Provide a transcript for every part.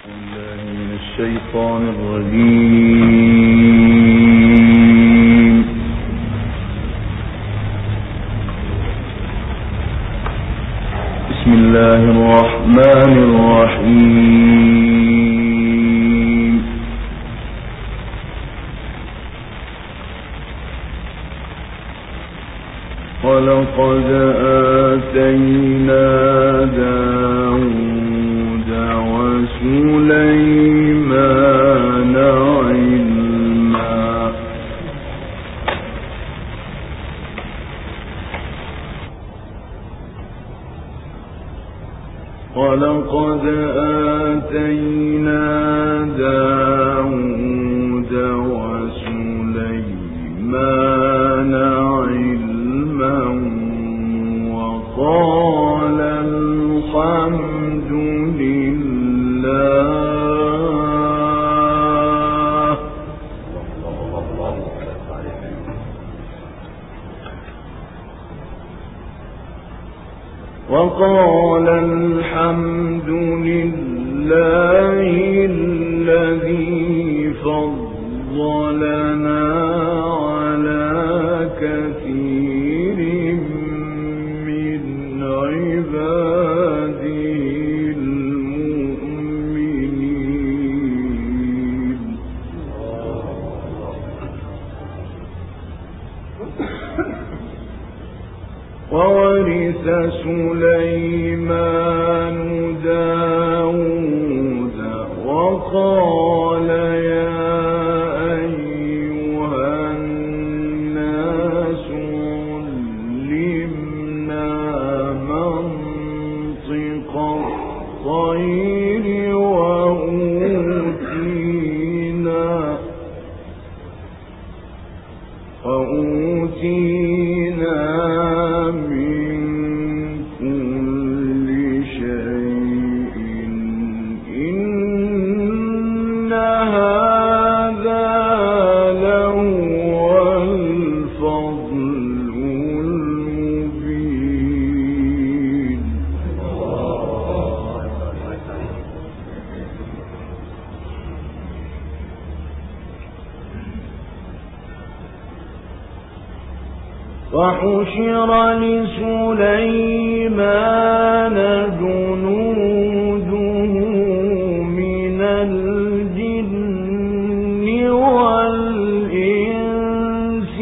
من الشيطان الرجيم. بسم الله الرحمن الرحيم. ولقد آتينا داود وسليمان علما ولقد آتينا داود وسليمان علما وقال الحمد لله الذي فضلنا على كثير من عباده المؤمنين. وورث سليمان داود وقال يا أيها الناس علمنا منطق الطير وأوتينا من كل شيء إن هذا لهو الفضل المبين. وحشر لسليمان جنوده من الجن والإنس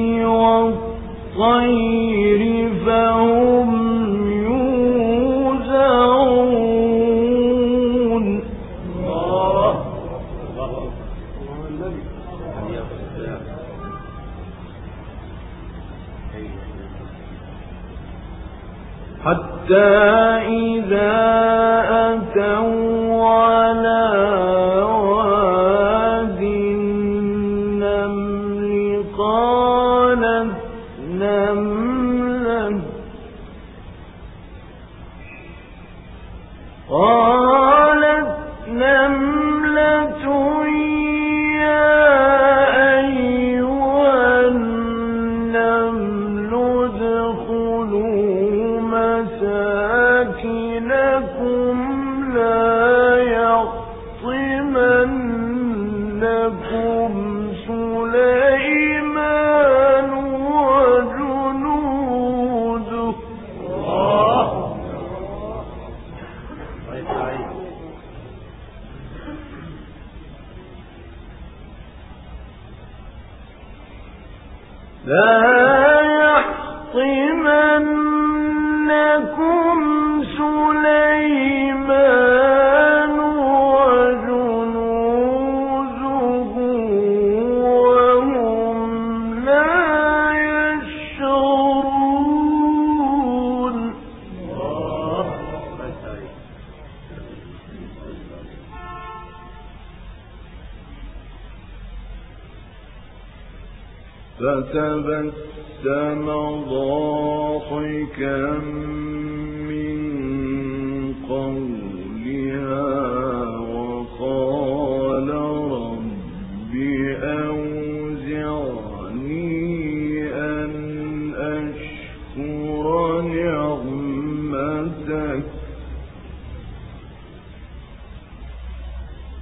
والطير فهم يوزعون. حتى إذا أتوا على واد النمل قالت نملة يا أيها النمل ادخلوا مساكنكم لا يحطمنكم سليمان وجنوده وهم لا يشعرون. فتبسم ضاحكا من قولها وقال رب أوزعني أن أشكر نعمتك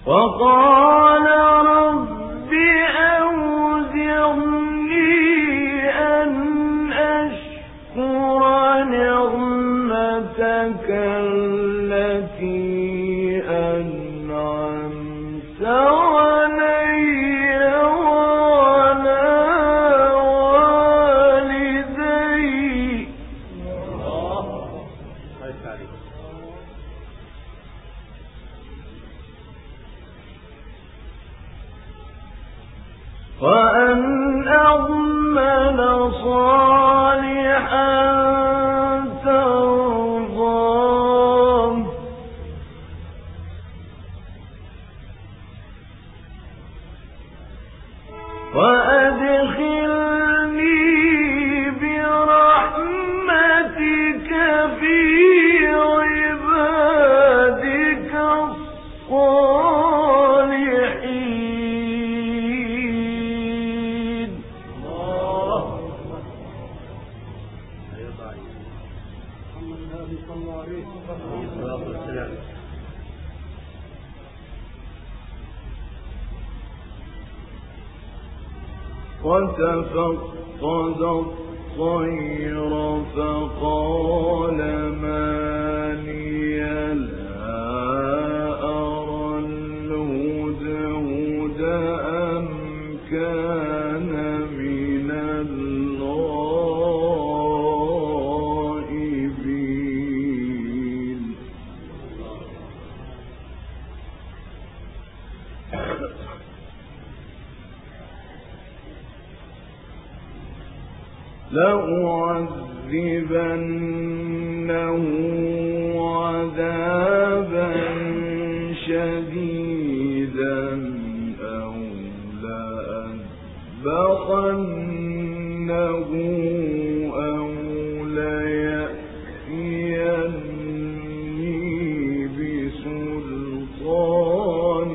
وقال رب أوزعني أن أشكر نعمتك التي أنعمت علي وعلى والدي وأن أعمل صالحا ترضاه وأدخلني برحمتك في عبادك الصالحين. وتفقد الطير فقال ما لي لا أرى الهدهد أم كان من الغائبين. لأعذبنه عذابا شديدا أو لأذبحنه أو ليأتيني بسلطان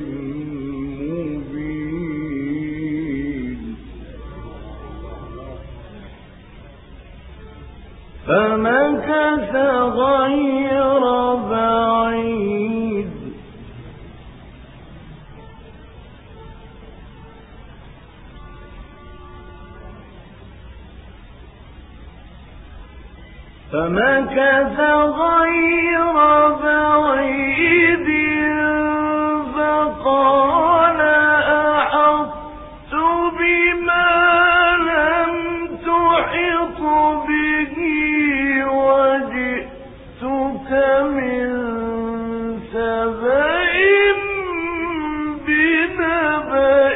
مبين. فمكث غير بعيد فقال أحطت بما لم تحط به وجئتك من سبأ بنبأ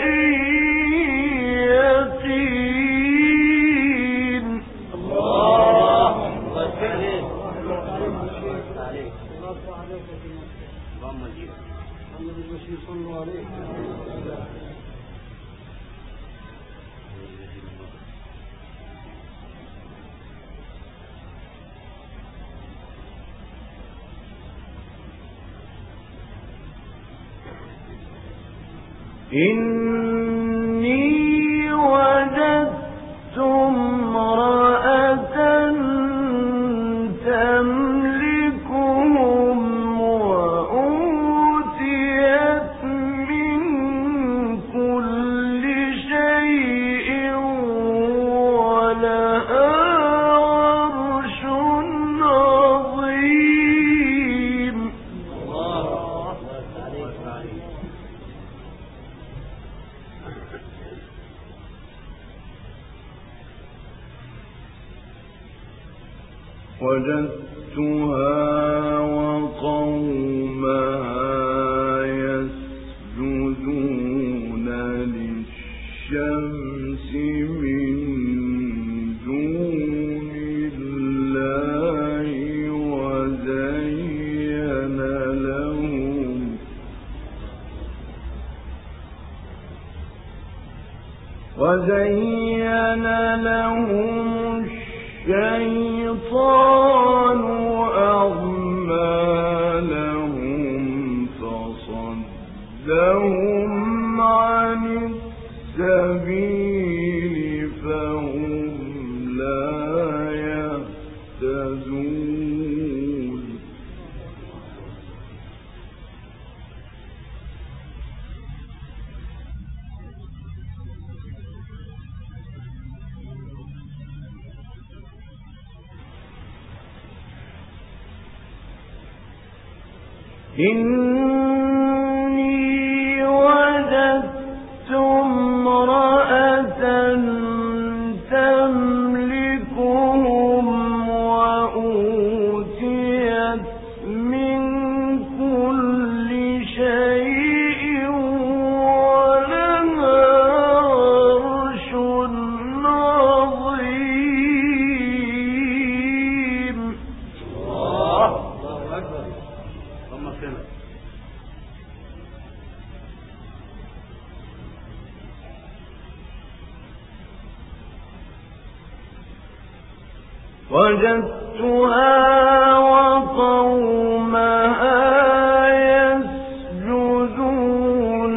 يقين. إني وجدت امرأة تملكهم وأوتيت من كل شيء ولها عرش عظيم. وجدتها وقومها يسجدون للشمس من دون الله وزين لهم الشيطان أعمالهم فصدهم عن السبيل فهم لا يهتدون. إني وجدت امرأة تملكهم وأوتيت من كل شيء ولها عرش عظيم. الله أكبر. ثم كلمة وجدتها وقومها يسجدون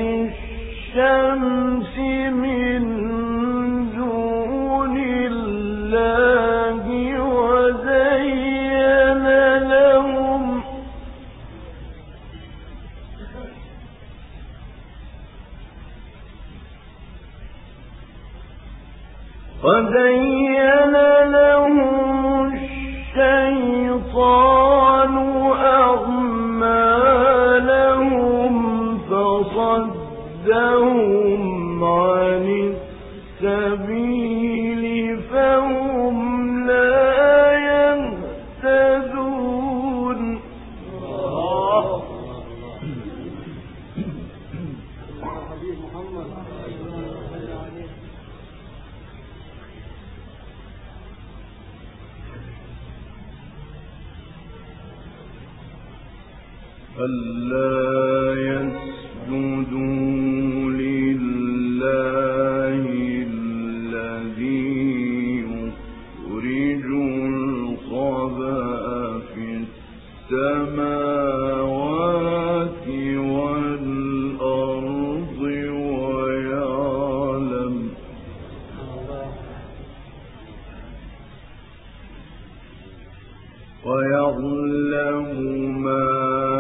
للشمس من دون الله وزين لهم الشيطان أعمالهم فصدهم عن السبيل فهم لا يهتدون. ألا يسجدوا لله الذي يخرج الخبأ في السماوات والأرض ويعلم ما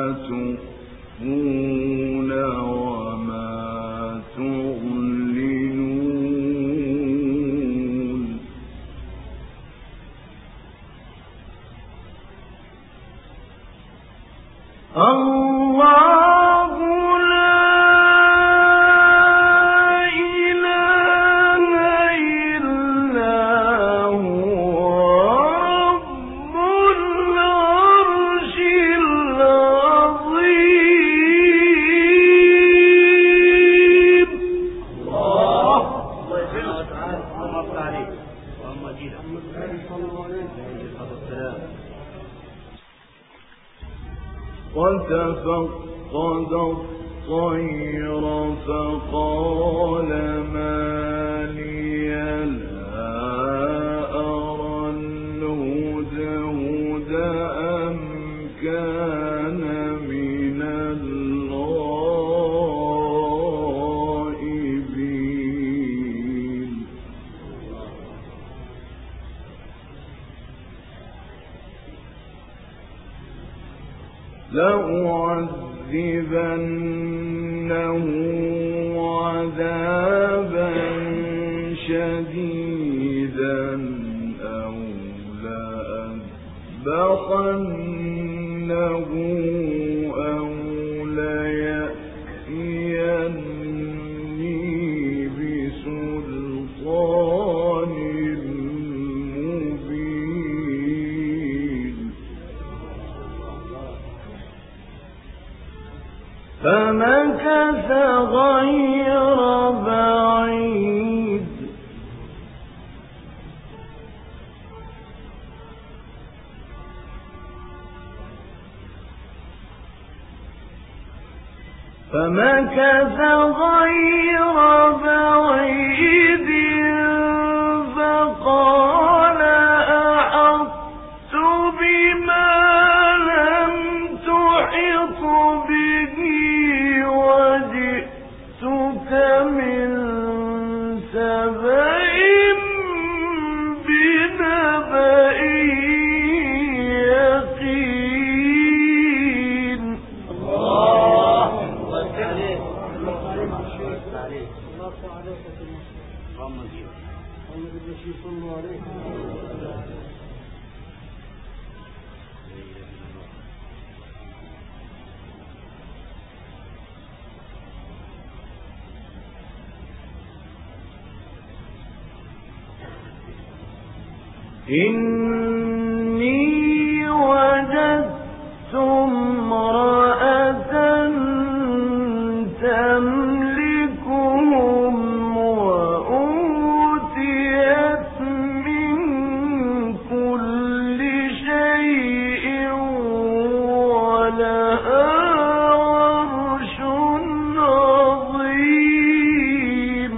تخفون وما تعلنون. الله لا إله إلا هو رب العرش العظيم. الله يسلمك اللهم عليك اللهم اجينا وتفقد الطير فقال ما لي لا أرى الهدهد أم كان من الغائبين. لأعذبنه عذابا شديدا أو لأذبحنه أو ليأتيني بسلطان مبين. فمكث غير بعيد فقال أحطت بما لم تحط به وجئتك من سبأ بنبأ يقين. إني وجدت امرأة تملكهم وأوتيت من كل شيء ولها عرش عظيم.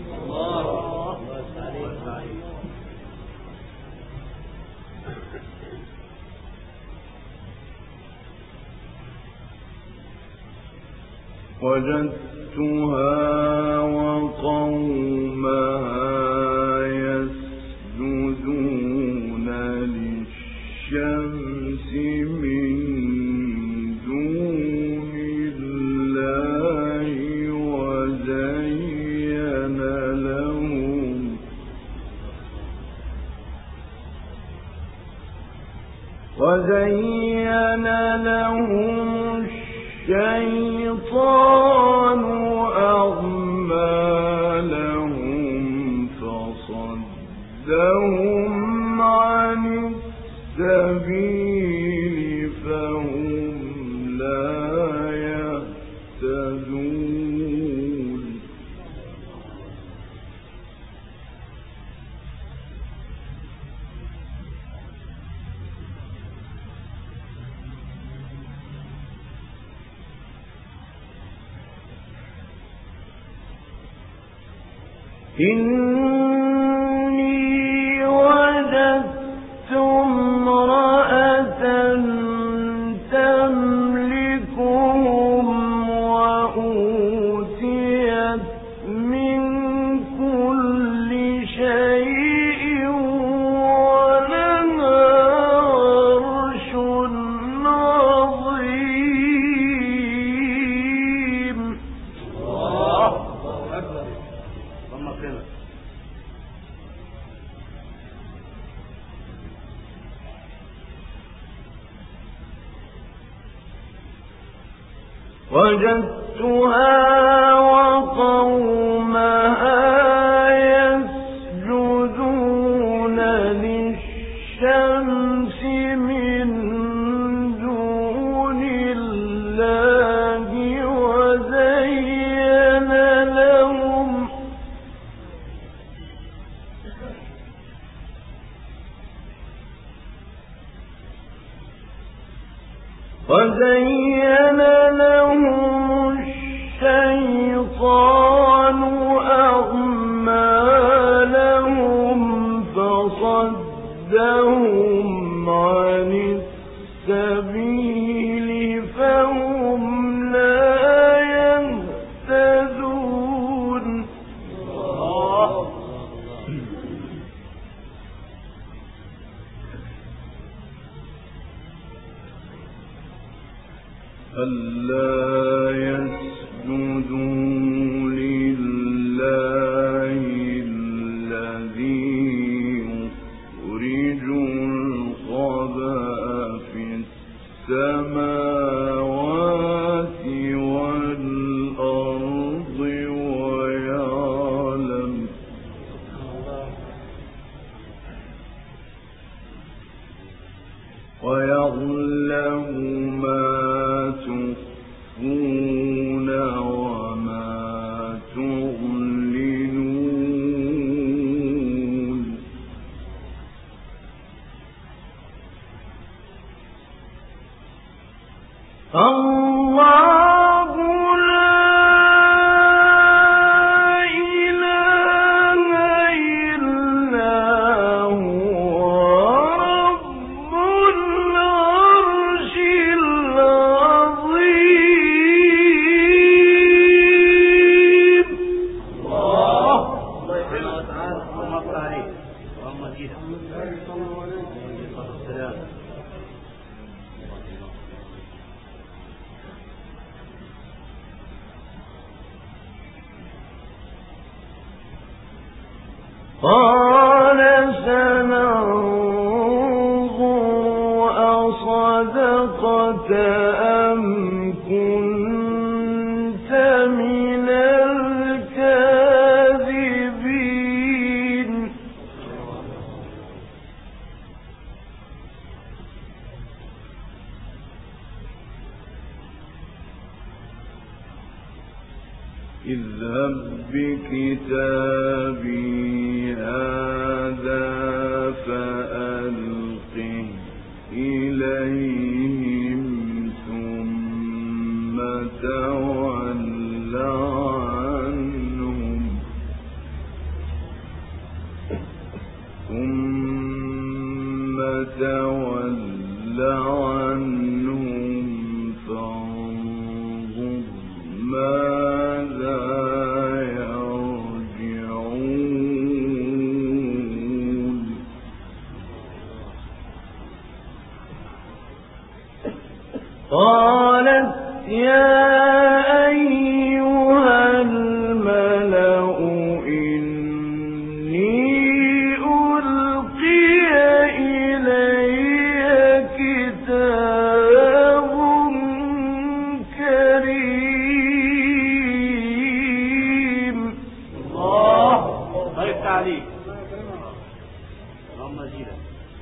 وجدتها وقومها يسجدون للشمس من دون الله وزين لهم الشيطان أعمالهم فصدهم عن السبيل فهم لا يهتدون. إني وجدت امرأة تملكهم وأوتيت من كل شيء ولها عرش عظيم. الله أكبر. وجدتها وقومها يسجدون للشمس من دون الله وزين لهم الشيطان أعمالهم فصدهم عن السبيل فهم لا يهتدون. ألا يسجدوا لله الذي يخرج الخبأ في السماوات والأرض ويعلم ما تخفون وما تعلنون. الله لا إله إلا هو رب العرش العظيم. الله سبحانه وتعالى. اللهم صل عليه اللهم اجيده السلام. قال سننظر أصدقت أم كنت من الكاذبين. اذهب بكتابي هذا فألقه إليهم ثم تول عنهم فانظر ماذا يرجعون قالت يا أيها الملأ إني ألقي إلي كتاب كريم. الله طيب تعليق اللهم زيدا.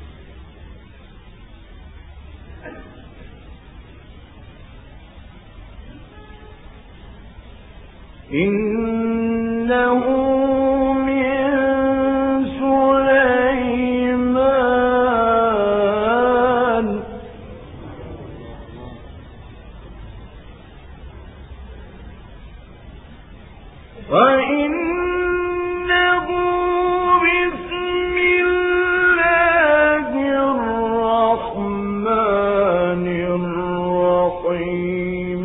إنه من سليمان وإنه بسم الله الرحمن الرحيم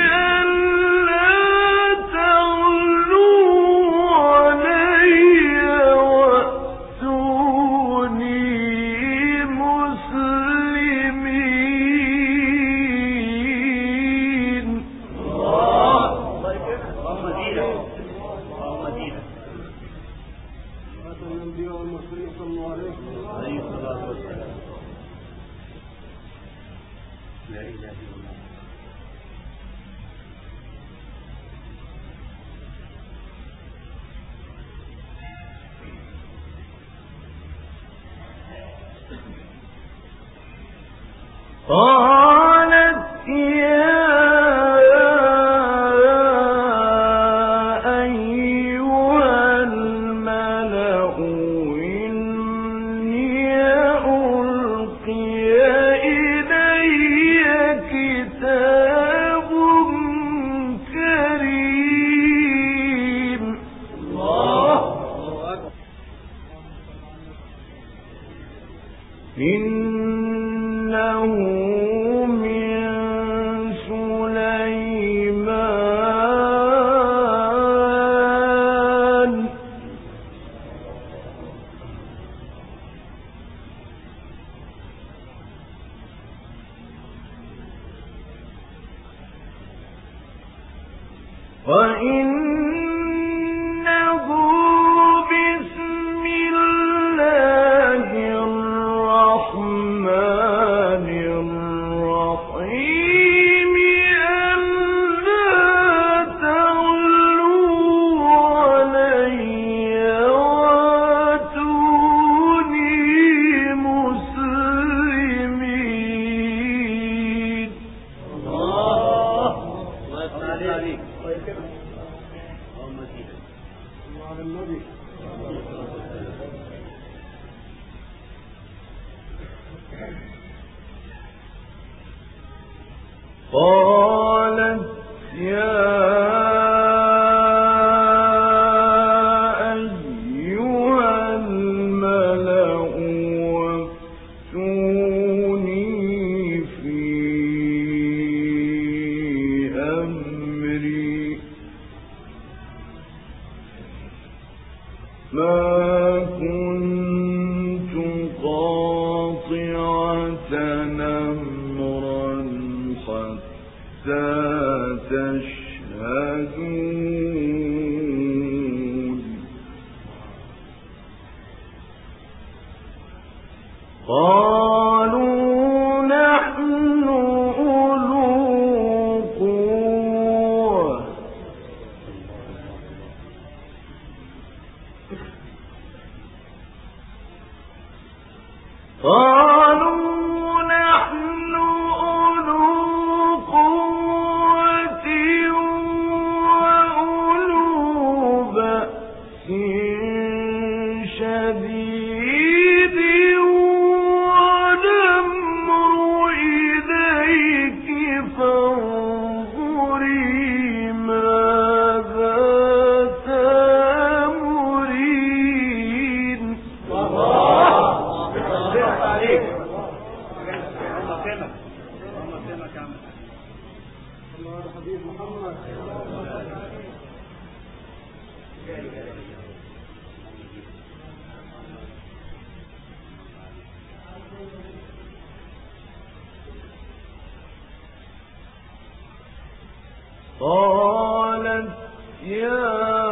قالت يا أيها الملأ إني ألقي إلي كتاب كريم. إنه من سليمان وإنه بسم الله الرحمن الرحيم ألا تعلوا علي وأتوني مسلمين. قالت يا أيها الملأ وافتوني في أمري ما كنت قاطعة أمرا حتى تشهدون. قالوا نحن أولو قوة وأولو عليك. الله يكرمك. الله يكرمك يا عم. الله حبيب محمد. قالت يا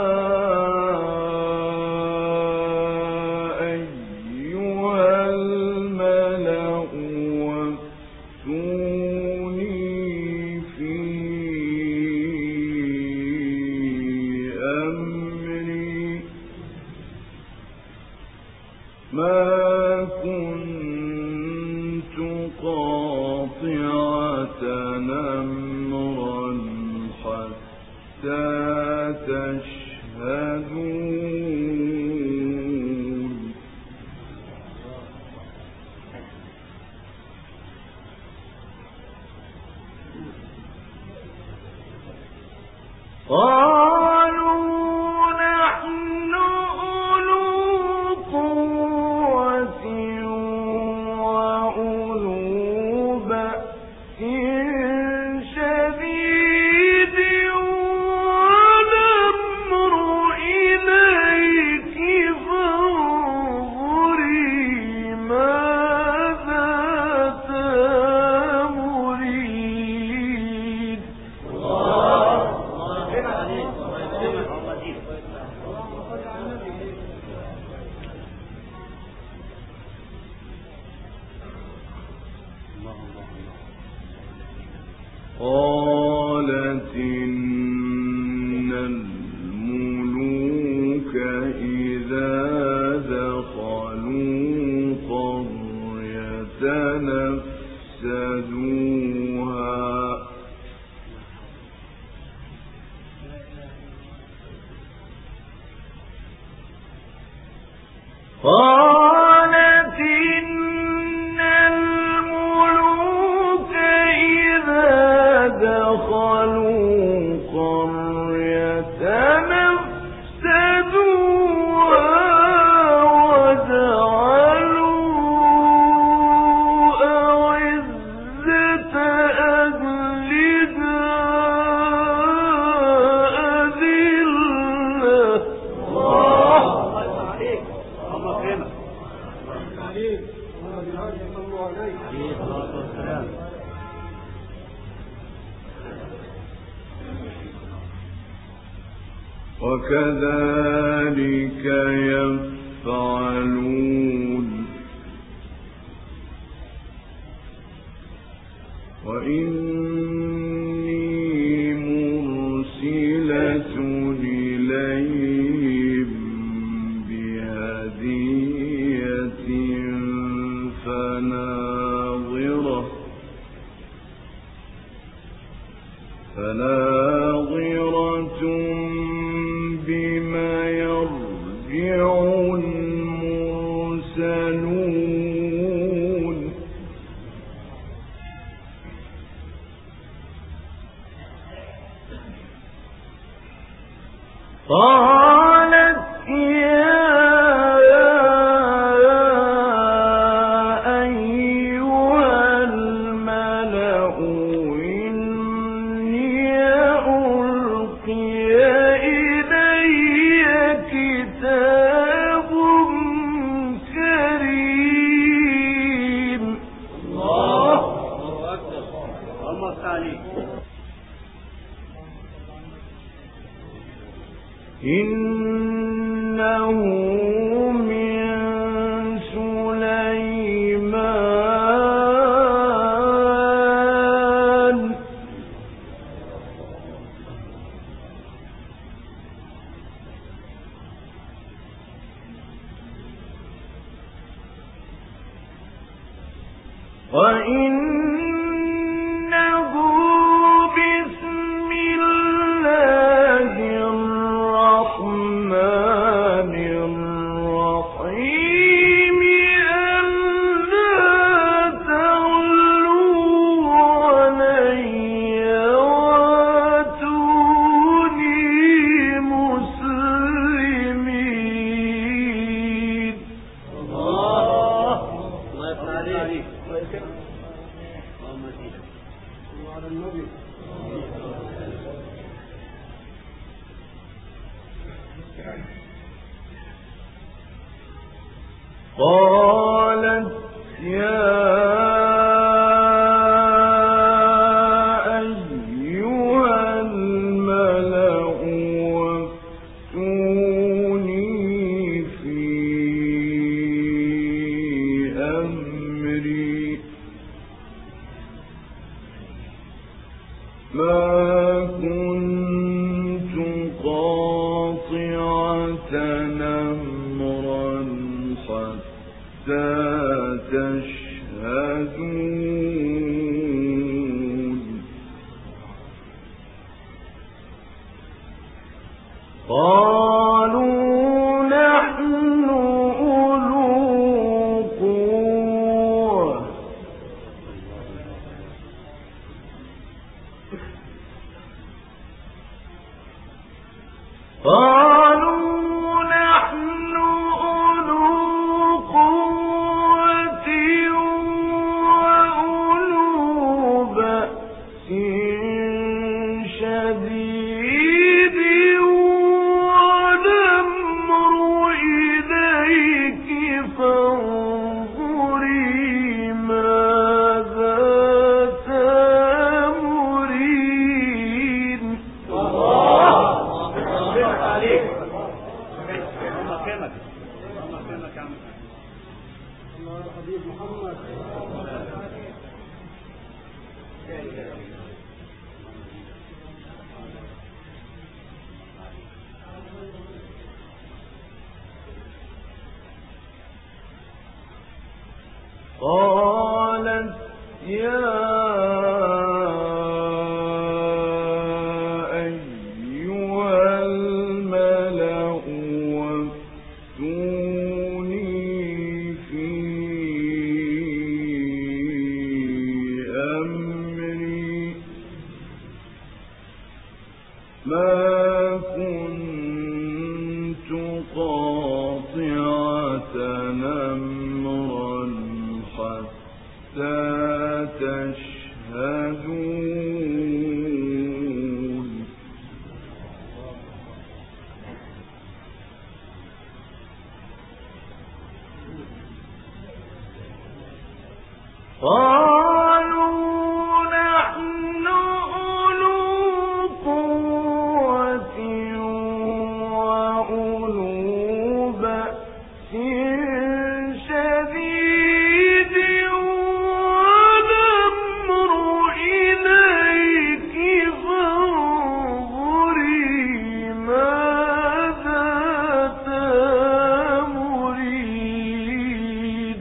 قالت إن الملوك إذا دخلوا قرية نفسدوها قالت إن الملوك إذا دخلوا قرية نفسدوها وجعلوا أعزة أهلها أذلة. وكذلك يفعلون وإني مرسلة إليهم بهدية فناظرة بما يرجع المرسلون. قالت يا أيها الملأ إني ألقي إلي كتاب كريم. الله أكبر. الله عليك. إنه من سليمان وإنه بسم الله الرحمن الرحيم ألا تعلوا علي وأتوني مسلمين. الله يفتح عليك. وعلى النبي. قالت يا قالت يا أيها الملأ وافتوني في أمري ما كنت قاطعة أمرا حتى تشهدون قالوا نحن أولو قوة وأولو بأس شديد والأمر إليك فانظري ماذا تأمرين.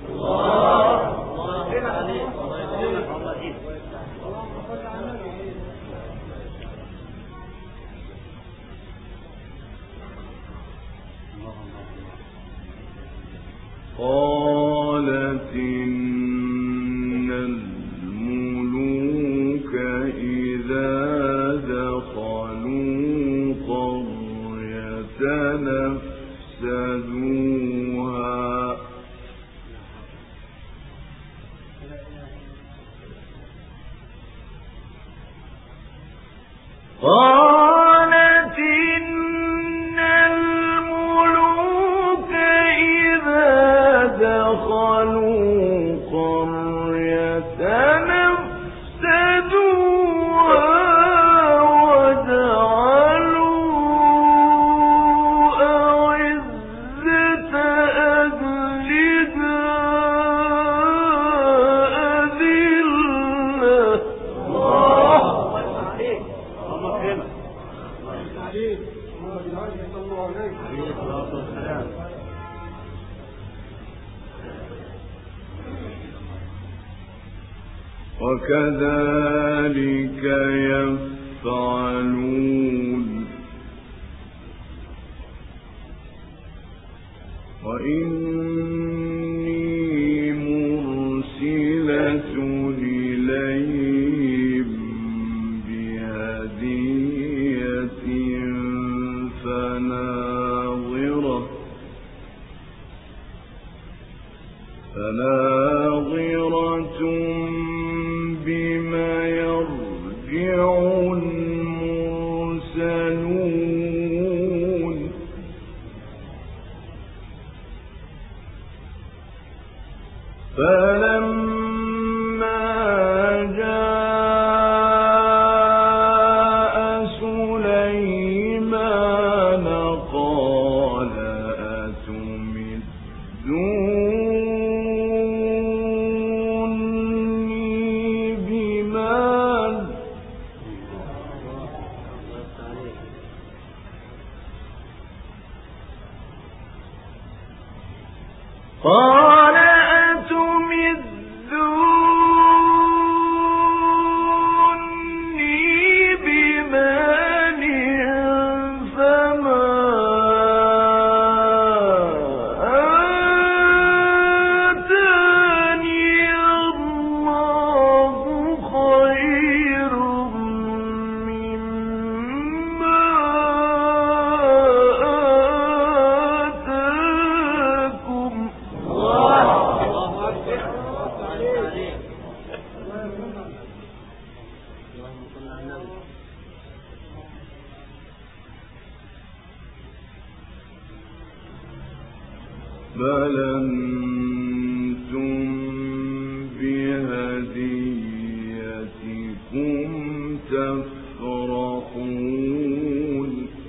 قالت إن الملوك إذا دخلوا قرية نفسدوها قالت إن الملوك إذا دخلوا قرية نفسدوها وجعلوا أعزة أهلها أذلة. وكذلك يفعلون وإني مرسلة إليهم بهدية فناظرة فناظرة بما يرجع المرسلون فلما جاء سليمان قال أتمدوني بمال قال أتمدوني بمال فما آتاني الله خير مما آتاكم بل أنتم بهديتكم تفرحون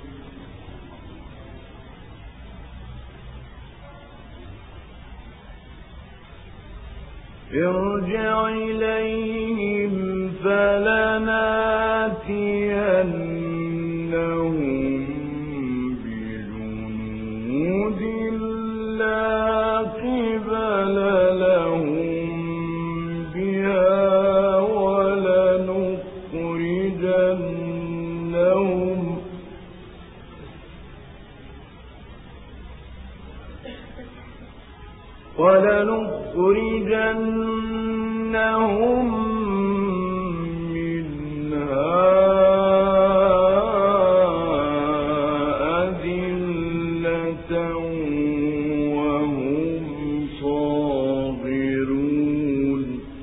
ارجع إليهم فلناتينهم بجنود لا قبل لهم بها ولنخرجنهم منها أذلة وهم صاغرون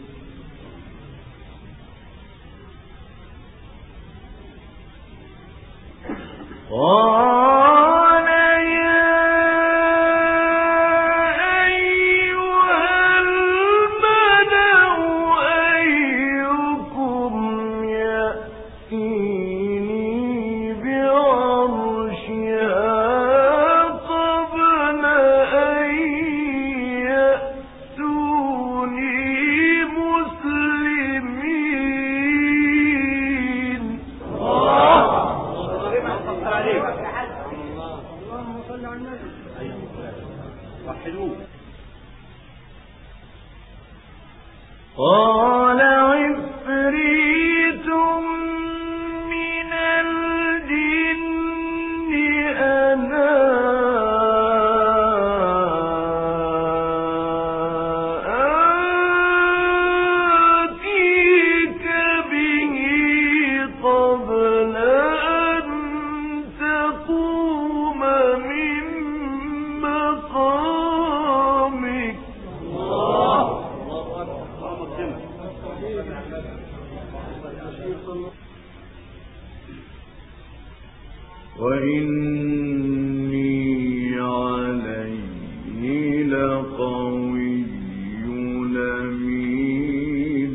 قال يا أيها الملأ أيكم يأتيني بعرشها قبل أن يأتوني مسلمين. اللهم صل على النبي. وحدوه. قال عفريت من الجن أنا آتيك به قبل أن تقوم من مقامك. وإني عليه لقوي أمين.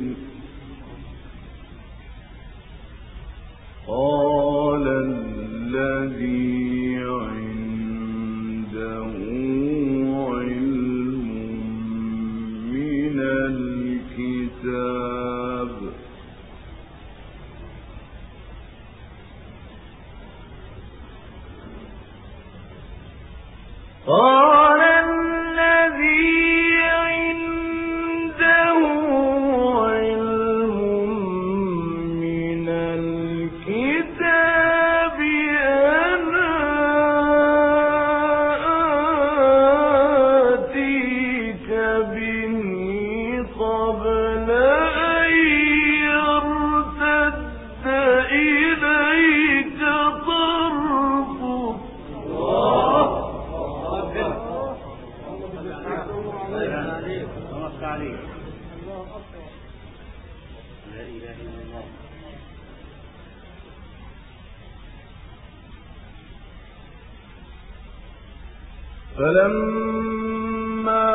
قال الذي عنده علم من الكتاب تعليم. الله أكبر. لا إله إلا الله. فلما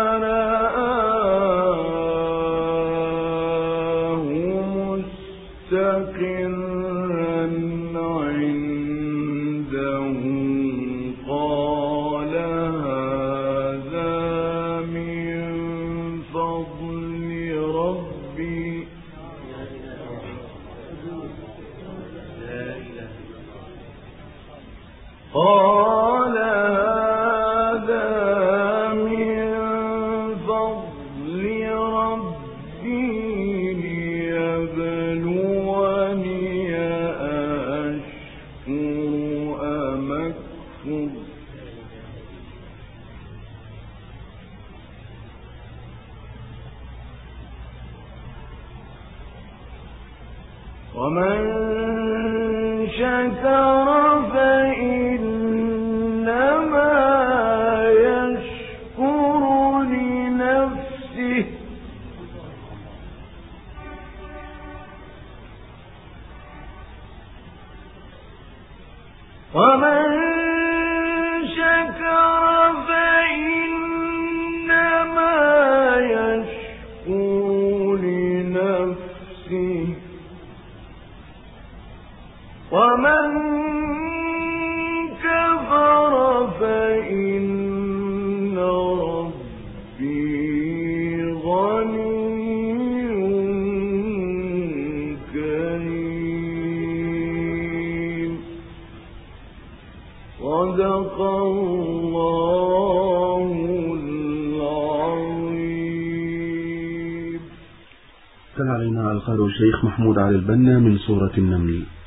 رآه مستقرا عنده قال هذا من فضل ربي. قال هذا من فضل ربي ليبلوني أأشكر أم أكفر. ومن شكر فإنما يشكر لنفسه ومن شكر فإنما يشكر لنفسه ومن كفر فإن ربي غني كريم. صدق الله العظيم. تلا علينا القارئ الشيخ محمود علي البنا من سورة النمل.